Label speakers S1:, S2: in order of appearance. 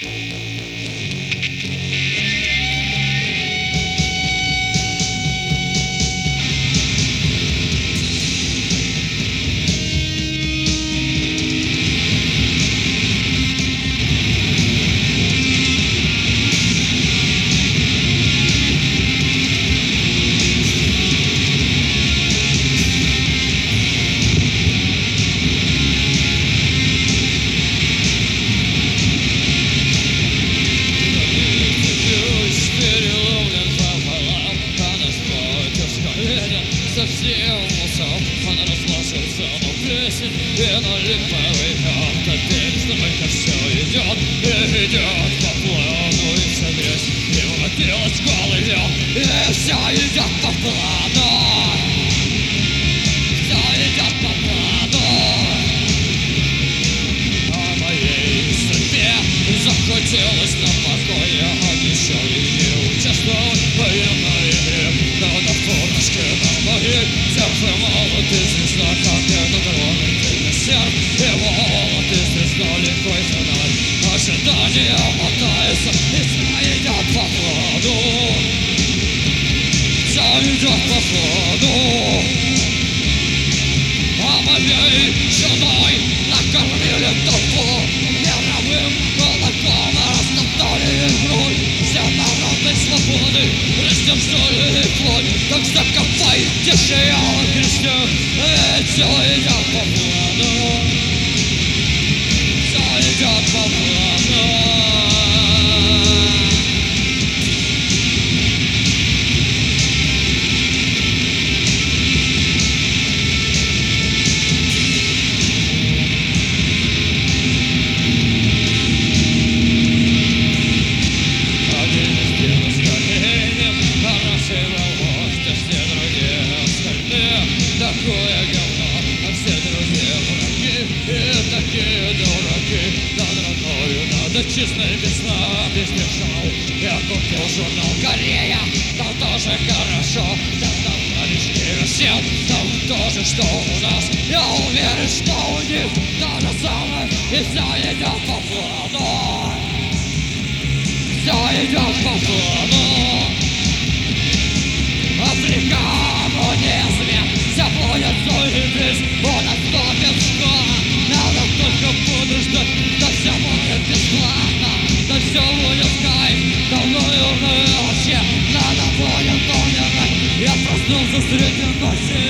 S1: Совсем усал, он расслышался, но песен и налипает как теперь, только все идет и идет по плану, и вся грязь его накрылась в голове, и все идет по плану, все идет по плану. А моей судьбе захотелось на покое, обещал ей участвовать в военной игре, но на фронтишке на моей сердце молот и звезда, как этот ронный серп, его молот и звезда легко фонарь, ожидание мотается, и все идет по плану, все идет по плану. А моей женой накормили толпу мировым молоком, растоптали грудь, все народной свободы раздержали плоть, как закопай тиши о кресте, ведь все идет по плану, все идет по плану. Такое говно, а все другие враги, и такие дураки. Над родною, над отчизной без сна, без держал. Я купил журнал Корея, там тоже хорошо. Там товарищи Россия, там тоже что у нас. Я уверен, что у них то же самое, и все идет по плану, все идет по плану. Африка, коммунизм, все будет суетись, он отступит скоро. Надо только подождать, да все будет бесплатно, да все будет кайф, давно и вообще надо будет умирать. Я проснулся среди ночи.